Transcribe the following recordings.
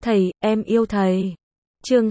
Thầy, em yêu thầy. Chương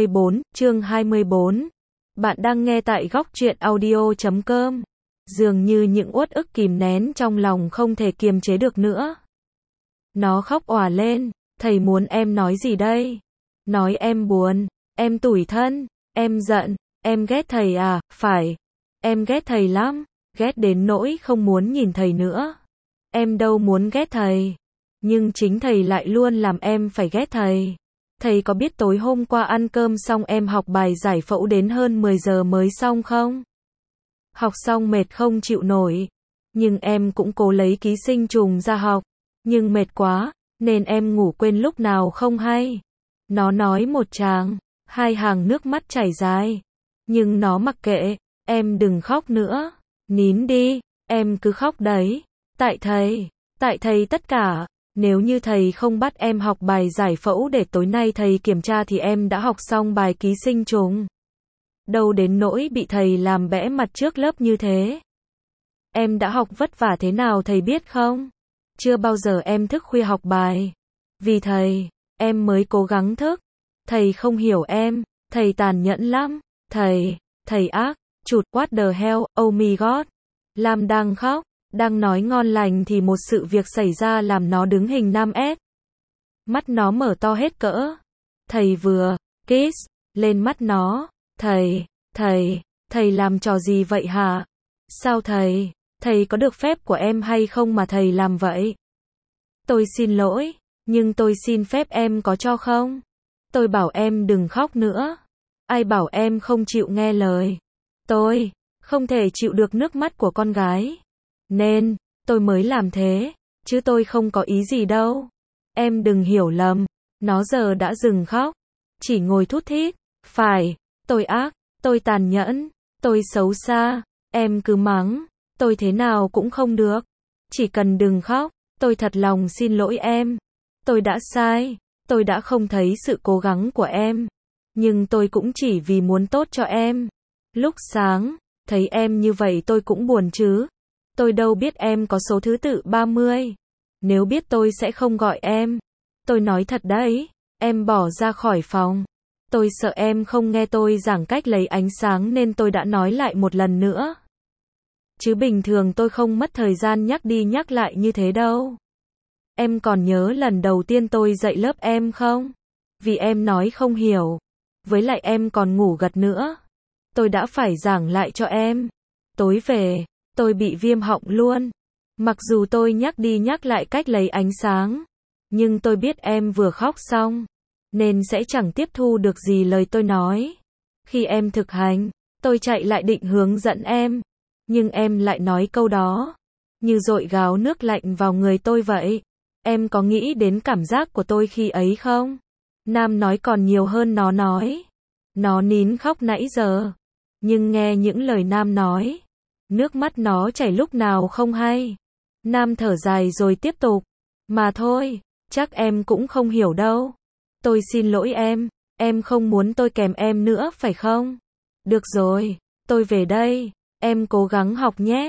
24. Bạn đang nghe tại góc truyện audio.com. Dường như những uất ức kìm nén trong lòng không thể kiềm chế được nữa. Nó khóc òa lên. Thầy muốn em nói gì đây? Nói em buồn, em tủi thân, em giận, em ghét thầy à? Phải, em ghét thầy lắm, ghét đến nỗi không muốn nhìn thầy nữa. Em đâu muốn ghét thầy, nhưng chính thầy lại luôn làm em phải ghét thầy. Thầy có biết tối hôm qua ăn cơm xong em học bài giải phẫu đến hơn 10 giờ mới xong không? Học xong mệt không chịu nổi, nhưng em cũng cố lấy ký sinh trùng ra học, nhưng mệt quá, nên em ngủ quên lúc nào không hay. Nó nói một tràng, hai hàng nước mắt chảy dài, nhưng nó mặc kệ, em đừng khóc nữa, nín đi, em cứ khóc đấy, tại thầy tất cả. Nếu như thầy không bắt em học bài giải phẫu để tối nay thầy kiểm tra thì em đã học xong bài ký sinh trùng. Đâu đến nỗi bị thầy làm bẽ mặt trước lớp như thế. Em đã học vất vả thế nào thầy biết không? Chưa bao giờ em thức khuya học bài. Vì thầy, em mới cố gắng thức. Thầy không hiểu em, thầy tàn nhẫn lắm. Thầy ác, chụt what the hell, oh my god. Lam đang khóc. Đang nói ngon lành thì một sự việc xảy ra làm nó đứng hình 5S. Mắt nó mở to hết cỡ. Thầy vừa kiss lên mắt nó. Thầy làm trò gì vậy hả? Sao thầy có được phép của em hay không mà thầy làm vậy? Tôi xin lỗi, nhưng tôi xin phép em có cho không? Tôi bảo em đừng khóc nữa. Ai bảo em không chịu nghe lời? Tôi không thể chịu được nước mắt của con gái. Nên, tôi mới làm thế, chứ tôi không có ý gì đâu. Em đừng hiểu lầm, nó giờ đã dừng khóc, chỉ ngồi thút thít. Phải, tôi ác, tôi tàn nhẫn, tôi xấu xa, em cứ mắng, tôi thế nào cũng không được. Chỉ cần đừng khóc, tôi thật lòng xin lỗi em. Tôi đã sai, tôi đã không thấy sự cố gắng của em. Nhưng tôi cũng chỉ vì muốn tốt cho em. Lúc sáng, thấy em như vậy tôi cũng buồn chứ. Tôi đâu biết em có số thứ tự 30. Nếu biết tôi sẽ không gọi em. Tôi nói thật đấy, em bỏ ra khỏi phòng. Tôi sợ em không nghe tôi giảng cách lấy ánh sáng nên tôi đã nói lại một lần nữa. Chứ bình thường tôi không mất thời gian nhắc đi nhắc lại như thế đâu. Em còn nhớ lần đầu tiên tôi dạy lớp em không? Vì em nói không hiểu. Với lại em còn ngủ gật nữa. Tôi đã phải giảng lại cho em. Tối về, tôi bị viêm họng luôn. Mặc dù tôi nhắc đi nhắc lại cách lấy ánh sáng. Nhưng tôi biết em vừa khóc xong. Nên sẽ chẳng tiếp thu được gì lời tôi nói. Khi em thực hành, tôi chạy lại định hướng dẫn em. Nhưng em lại nói câu đó. Như dội gáo nước lạnh vào người tôi vậy. Em có nghĩ đến cảm giác của tôi khi ấy không? Nam nói còn nhiều hơn nó nói. Nó nín khóc nãy giờ. Nhưng nghe những lời Nam nói. Nước mắt nó chảy lúc nào không hay. Nam thở dài rồi tiếp tục. Mà thôi, chắc em cũng không hiểu đâu. Tôi xin lỗi em không muốn tôi kèm em nữa phải không? Được rồi, tôi về đây, em cố gắng học nhé.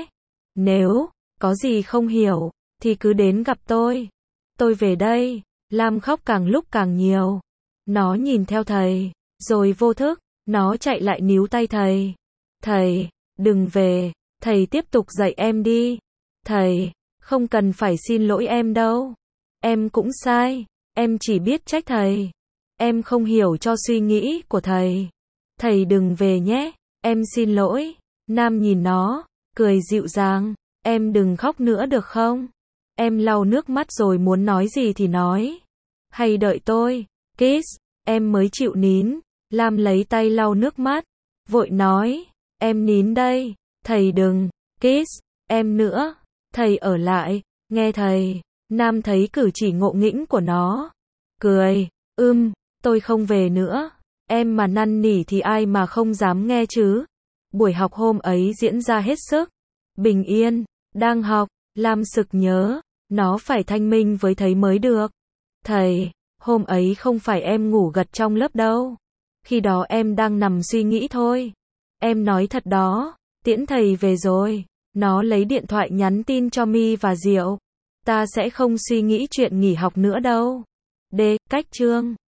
Nếu có gì không hiểu, thì cứ đến gặp tôi. Tôi về đây. Lam khóc càng lúc càng nhiều. Nó nhìn theo thầy, rồi vô thức, nó chạy lại níu tay thầy. Thầy, đừng về. Thầy tiếp tục dạy em đi. Thầy, không cần phải xin lỗi em đâu. Em cũng sai. Em chỉ biết trách thầy. Em không hiểu cho suy nghĩ của thầy. Thầy đừng về nhé. Em xin lỗi. Nam nhìn nó, cười dịu dàng. Em đừng khóc nữa được không? Em lau nước mắt rồi muốn nói gì thì nói. Hay đợi tôi. Kiss, em mới chịu nín. Lam lấy tay lau nước mắt. Vội nói. Em nín đây. Thầy đừng kiss em nữa. Thầy ở lại, nghe thầy. Nam thấy cử chỉ ngộ nghĩnh của nó. Cười, tôi không về nữa. Em mà năn nỉ thì ai mà không dám nghe chứ. Buổi học hôm ấy diễn ra hết sức bình yên. Đang học, Lam sực nhớ. Nó phải thanh minh với thầy mới được. Thầy, hôm ấy không phải em ngủ gật trong lớp đâu. Khi đó em đang nằm suy nghĩ thôi. Em nói thật đó. Tiễn thầy về rồi. Nó lấy điện thoại nhắn tin cho My và Diệu. Ta sẽ không suy nghĩ chuyện nghỉ học nữa đâu. D. Cách chương